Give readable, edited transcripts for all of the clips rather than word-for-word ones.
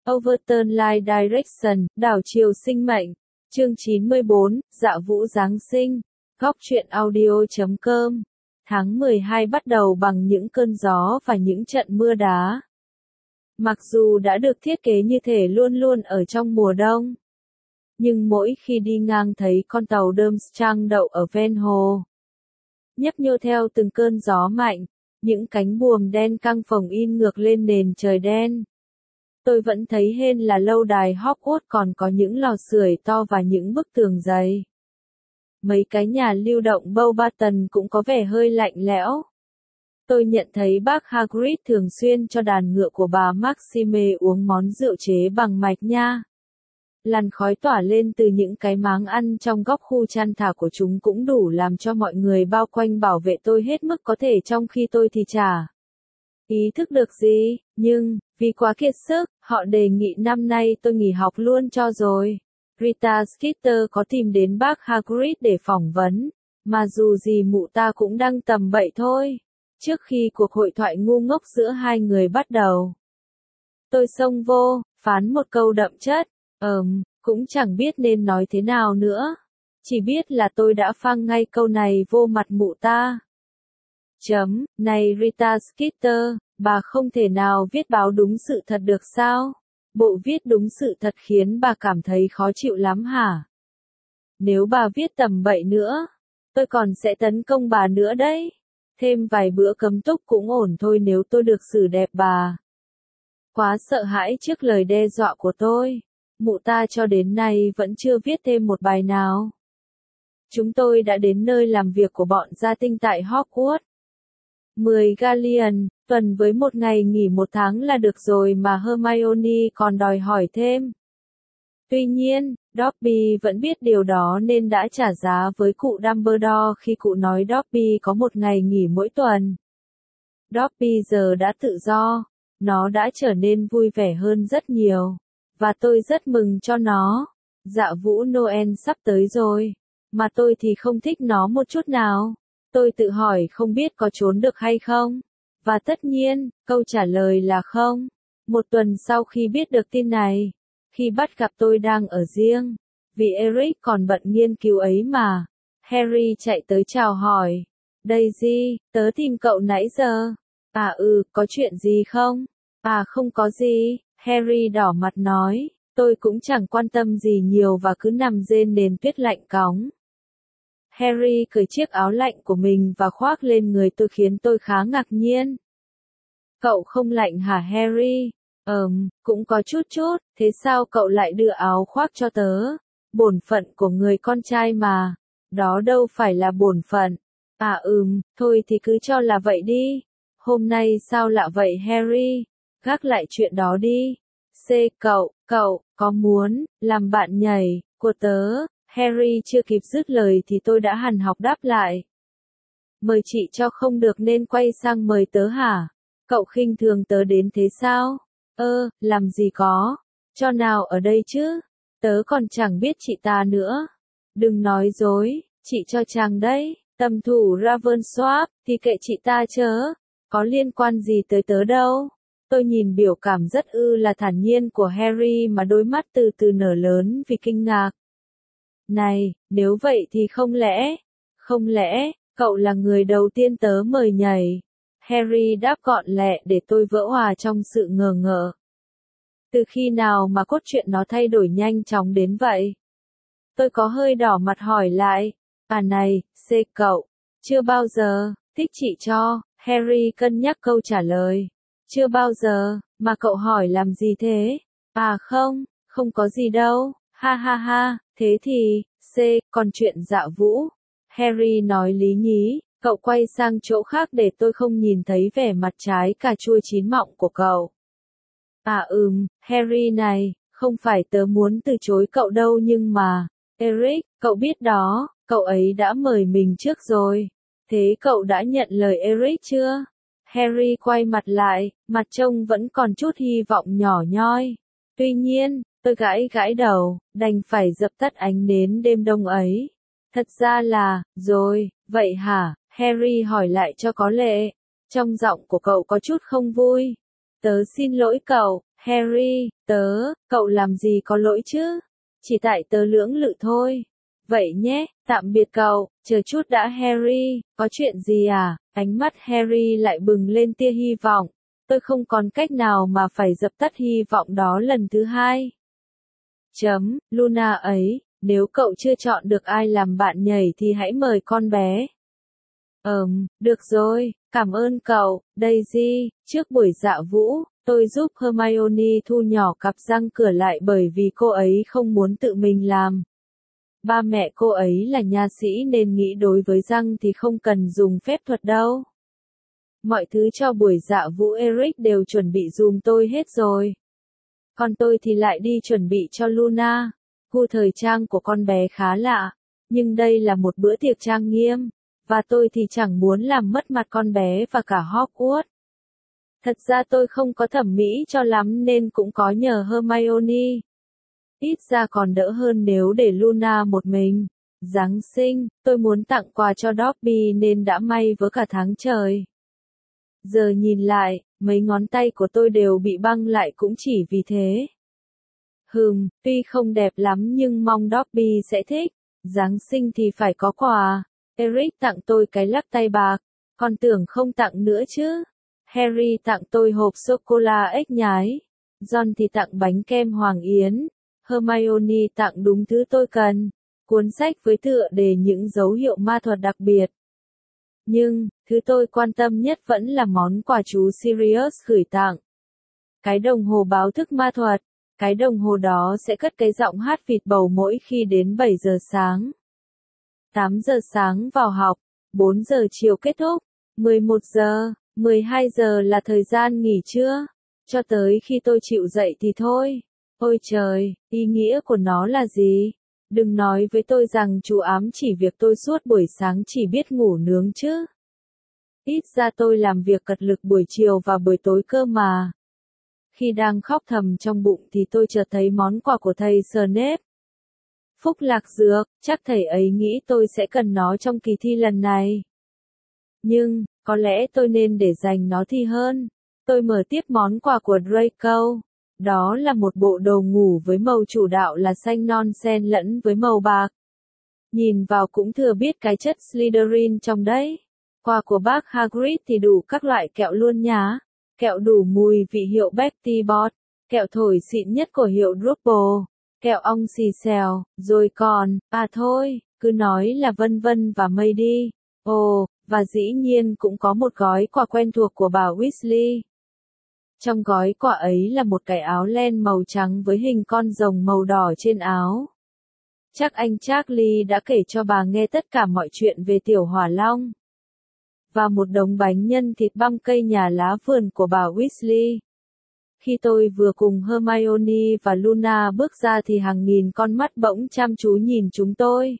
Overturn Life Direction, đảo chiều sinh mệnh. Chương 94, Dạ Vũ Giáng sinh. Góc truyện audio.com. Tháng 12 bắt đầu bằng những cơn gió và những trận mưa đá. Mặc dù đã được thiết kế như thể luôn luôn ở trong mùa đông, nhưng mỗi khi đi ngang thấy con tàu Durmstrang đậu ở ven hồ, nhấp nhô theo từng cơn gió mạnh, những cánh buồm đen căng phồng in ngược lên nền trời đen. Tôi vẫn thấy hên là lâu đài Hogwarts còn có những lò sưởi to và những bức tường dày. Mấy cái nhà lưu động Beauxbaton cũng có vẻ hơi lạnh lẽo. Tôi nhận thấy bác Hagrid thường xuyên cho đàn ngựa của bà Maxime uống món rượu chế bằng mạch nha. Làn khói tỏa lên từ những cái máng ăn trong góc khu chăn thả của chúng cũng đủ làm cho mọi người bao quanh bảo vệ tôi hết mức có thể, trong khi tôi thì chả ý thức được gì, nhưng, vì quá kiệt sức, họ đề nghị năm nay tôi nghỉ học luôn cho rồi. Rita Skeeter có tìm đến bác Hagrid để phỏng vấn, mà dù gì mụ ta cũng đang tầm bậy thôi. Trước khi cuộc hội thoại ngu ngốc giữa hai người bắt đầu, tôi xông vô, phán một câu đậm chất, cũng chẳng biết nên nói thế nào nữa. Chỉ biết là tôi đã phang ngay câu này vô mặt mụ ta. Này Rita Skeeter, bà không thể nào viết báo đúng sự thật được sao? Bộ viết đúng sự thật khiến bà cảm thấy khó chịu lắm hả? Nếu bà viết tầm bậy nữa, tôi còn sẽ tấn công bà nữa đấy. Thêm vài bữa cấm túc cũng ổn thôi nếu tôi được xử đẹp bà. Quá sợ hãi trước lời đe dọa của tôi, mụ ta cho đến nay vẫn chưa viết thêm một bài nào. Chúng tôi đã đến nơi làm việc của bọn gia tinh tại Hogwarts. 10 galleon, tuần với một ngày nghỉ một tháng là được rồi mà Hermione còn đòi hỏi thêm. Tuy nhiên, Dobby vẫn biết điều đó nên đã trả giá với cụ Dumbledore khi cụ nói Dobby có một ngày nghỉ mỗi tuần. Dobby giờ đã tự do, nó đã trở nên vui vẻ hơn rất nhiều, và tôi rất mừng cho nó. Dạ Vũ Noel sắp tới rồi, mà tôi thì không thích nó một chút nào. Tôi tự hỏi không biết có trốn được hay không, và tất nhiên, câu trả lời là không. Một tuần sau khi biết được tin này, khi bắt gặp tôi đang ở riêng, vì Eric còn bận nghiên cứu ấy mà, Harry chạy tới chào hỏi. Daisy, tớ tìm cậu nãy giờ. Có chuyện gì không? Không có gì, Harry đỏ mặt nói, tôi cũng chẳng quan tâm gì nhiều và cứ nằm trên nền tuyết lạnh cóng. Harry cởi chiếc áo lạnh của mình và khoác lên người tôi khiến tôi khá ngạc nhiên. Cậu không lạnh hả Harry? Cũng có chút, thế sao cậu lại đưa áo khoác cho tớ? Bổn phận của người con trai mà. Đó đâu phải là bổn phận. Thôi thì cứ cho là vậy đi. Hôm nay sao lạ vậy Harry? Gác lại chuyện đó đi. Cậu, có muốn làm bạn nhảy của tớ? Harry chưa kịp dứt lời thì tôi đã hằn học đáp lại. Mời chị cho không được nên quay sang mời tớ hả? Cậu khinh thường tớ đến thế sao? Làm gì có. Cho nào ở đây chứ? Tớ còn chẳng biết chị ta nữa. Đừng nói dối, chị cho chàng đấy. Tầm thủ Ravensworth, thì kệ chị ta chớ. Có liên quan gì tới tớ đâu. Tôi nhìn biểu cảm rất là thản nhiên của Harry mà đôi mắt từ từ nở lớn vì kinh ngạc. Này, nếu vậy thì không lẽ, cậu là người đầu tiên tớ mời nhảy? Harry đáp gọn lẹ để tôi vỡ òa trong sự ngờ ngợ. Từ khi nào mà cốt truyện nó thay đổi nhanh chóng đến vậy? Tôi có hơi đỏ mặt hỏi lại. Này, cậu, chưa bao giờ, thích chị cho, Harry cân nhắc câu trả lời. Chưa bao giờ, mà cậu hỏi làm gì thế? Không có gì đâu, ha, thế thì, còn chuyện Dạ Vũ. Harry nói lý nhí, cậu quay sang chỗ khác để tôi không nhìn thấy vẻ mặt trái cà chua chín mọng của cậu. Harry này, không phải tớ muốn từ chối cậu đâu nhưng mà, Eric, cậu biết đó, cậu ấy đã mời mình trước rồi. Thế cậu đã nhận lời Eric chưa? Harry quay mặt lại, mặt trông vẫn còn chút hy vọng nhỏ nhoi. Tuy nhiên, tôi gãi đầu, đành phải dập tắt ánh nến đêm đông ấy. Thật ra là, rồi, vậy hả? Harry hỏi lại cho có lệ. Trong giọng của cậu có chút không vui. Tớ xin lỗi cậu, Harry, cậu làm gì có lỗi chứ? Chỉ tại tớ lưỡng lự thôi. Vậy nhé, tạm biệt cậu, chờ chút đã Harry, có chuyện gì à? Ánh mắt Harry lại bừng lên tia hy vọng. Tôi không còn cách nào mà phải dập tắt hy vọng đó lần thứ hai. Luna ấy, nếu cậu chưa chọn được ai làm bạn nhảy thì hãy mời con bé. Được rồi, cảm ơn cậu, Daisy. Trước buổi dạ vũ, tôi giúp Hermione thu nhỏ cặp răng cửa lại bởi vì cô ấy không muốn tự mình làm. Ba mẹ cô ấy là nha sĩ nên nghĩ đối với răng thì không cần dùng phép thuật đâu. Mọi thứ cho buổi dạ vũ Eric đều chuẩn bị giùm tôi hết rồi. Còn tôi thì lại đi chuẩn bị cho Luna. Gu thời trang của con bé khá lạ, nhưng đây là một bữa tiệc trang nghiêm, và tôi thì chẳng muốn làm mất mặt con bé và cả Hogwarts. Thật ra tôi không có thẩm mỹ cho lắm nên cũng có nhờ Hermione. Ít ra còn đỡ hơn nếu để Luna một mình. Giáng sinh, tôi muốn tặng quà cho Dobby nên đã may vớ cả tháng trời. Giờ nhìn lại, mấy ngón tay của tôi đều bị băng lại cũng chỉ vì thế. Tuy không đẹp lắm nhưng mong Dobby sẽ thích. Giáng sinh thì phải có quà. Eric tặng tôi cái lắc tay bạc, còn tưởng không tặng nữa chứ. Harry tặng tôi hộp sô-cô-la ếch nhái. Ron thì tặng bánh kem Hoàng Yến. Hermione tặng đúng thứ tôi cần. Cuốn sách với tựa đề những dấu hiệu ma thuật đặc biệt. Nhưng, thứ tôi quan tâm nhất vẫn là món quà chú Sirius gửi tặng. Cái đồng hồ báo thức ma thuật. Cái đồng hồ đó sẽ cất cái giọng hát vịt bầu mỗi khi đến 7 giờ sáng. 8 giờ sáng vào học, 4 giờ chiều kết thúc, 11 giờ, 12 giờ là thời gian nghỉ trưa, cho tới khi tôi chịu dậy thì thôi. Ôi trời, ý nghĩa của nó là gì? Đừng nói với tôi rằng chú ám chỉ việc tôi suốt buổi sáng chỉ biết ngủ nướng chứ. Ít ra tôi làm việc cật lực buổi chiều và buổi tối cơ mà. Khi đang khóc thầm trong bụng thì tôi chợt thấy món quà của thầy Snape. Phúc lạc dược, chắc thầy ấy nghĩ tôi sẽ cần nó trong kỳ thi lần này. Nhưng, có lẽ tôi nên để dành nó thi hơn. Tôi mở tiếp món quà của Draco. Đó là một bộ đồ ngủ với màu chủ đạo là xanh non xen lẫn với màu bạc. Nhìn vào cũng thừa biết cái chất Slytherin trong đấy. Quà của bác Hagrid thì đủ các loại kẹo luôn nhá. Kẹo đủ mùi vị hiệu Betty Bot, kẹo thổi xịn nhất của hiệu Drupal, kẹo ong xì xèo, rồi còn, thôi, cứ nói là vân vân và mây đi. Ồ, và dĩ nhiên cũng có một gói quà quen thuộc của bà Weasley. Trong gói quà ấy là một cái áo len màu trắng với hình con rồng màu đỏ trên áo. Chắc anh Charlie đã kể cho bà nghe tất cả mọi chuyện về tiểu hỏa long. Và một đống bánh nhân thịt băm cây nhà lá vườn của bà Weasley. Khi tôi vừa cùng Hermione và Luna bước ra thì hàng nghìn con mắt bỗng chăm chú nhìn chúng tôi.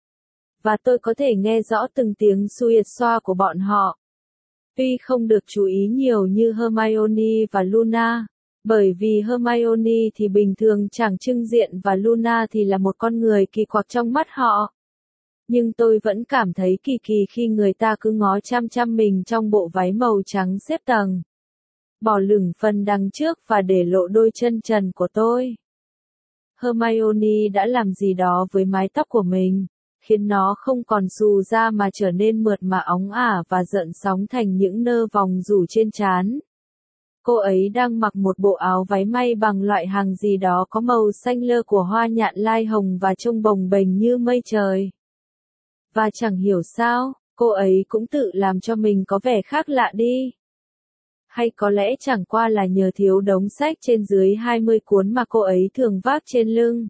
Và tôi có thể nghe rõ từng tiếng xuýt xoa của bọn họ. Tuy không được chú ý nhiều như Hermione và Luna, bởi vì Hermione thì bình thường chẳng trưng diện và Luna thì là một con người kỳ quặc trong mắt họ. Nhưng tôi vẫn cảm thấy kỳ kỳ khi người ta cứ ngó chăm chăm mình trong bộ váy màu trắng xếp tầng. Bỏ lửng phần đằng trước và để lộ đôi chân trần của tôi. Hermione đã làm gì đó với mái tóc của mình, khiến nó không còn xù ra mà trở nên mượt mà óng ả và rợn sóng thành những nơ vòng rủ trên trán. Cô ấy đang mặc một bộ áo váy may bằng loại hàng gì đó có màu xanh lơ của hoa nhạn lai hồng và trông bồng bềnh như mây trời. Và chẳng hiểu sao, cô ấy cũng tự làm cho mình có vẻ khác lạ đi. Hay có lẽ chẳng qua là nhờ thiếu đống sách trên dưới 20 cuốn mà cô ấy thường vác trên lưng.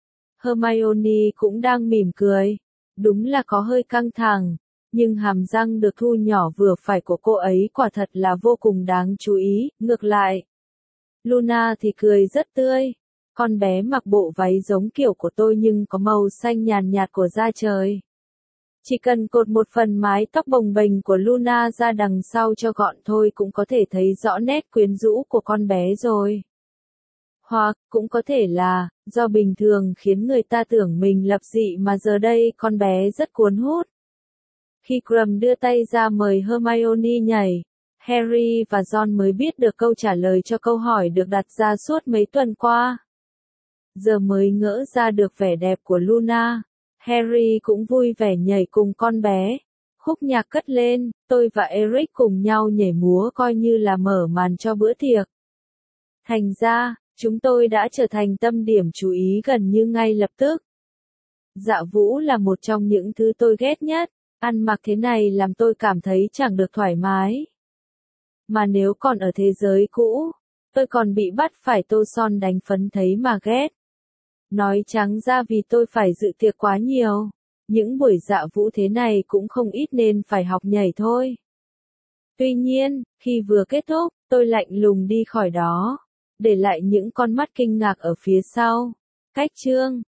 Hermione cũng đang mỉm cười. Đúng là có hơi căng thẳng, nhưng hàm răng được thu nhỏ vừa phải của cô ấy quả thật là vô cùng đáng chú ý. Ngược lại, Luna thì cười rất tươi. Con bé mặc bộ váy giống kiểu của tôi nhưng có màu xanh nhàn nhạt của da trời. Chỉ cần cột một phần mái tóc bồng bềnh của Luna ra đằng sau cho gọn thôi cũng có thể thấy rõ nét quyến rũ của con bé rồi. Hoặc, cũng có thể là, do bình thường khiến người ta tưởng mình lập dị mà giờ đây con bé rất cuốn hút. Khi Krum đưa tay ra mời Hermione nhảy, Harry và Ron mới biết được câu trả lời cho câu hỏi được đặt ra suốt mấy tuần qua. Giờ mới ngỡ ra được vẻ đẹp của Luna. Harry cũng vui vẻ nhảy cùng con bé. Khúc nhạc cất lên, tôi và Eric cùng nhau nhảy múa coi như là mở màn cho bữa tiệc. Thành ra, chúng tôi đã trở thành tâm điểm chú ý gần như ngay lập tức. Dạ vũ là một trong những thứ tôi ghét nhất, ăn mặc thế này làm tôi cảm thấy chẳng được thoải mái. Mà nếu còn ở thế giới cũ, tôi còn bị bắt phải tô son đánh phấn thấy mà ghét. Nói trắng ra vì tôi phải dự tiệc quá nhiều. Những buổi dạ vũ thế này cũng không ít nên phải học nhảy thôi. Tuy nhiên, khi vừa kết thúc, tôi lạnh lùng đi khỏi đó, để lại những con mắt kinh ngạc ở phía sau. Cách chương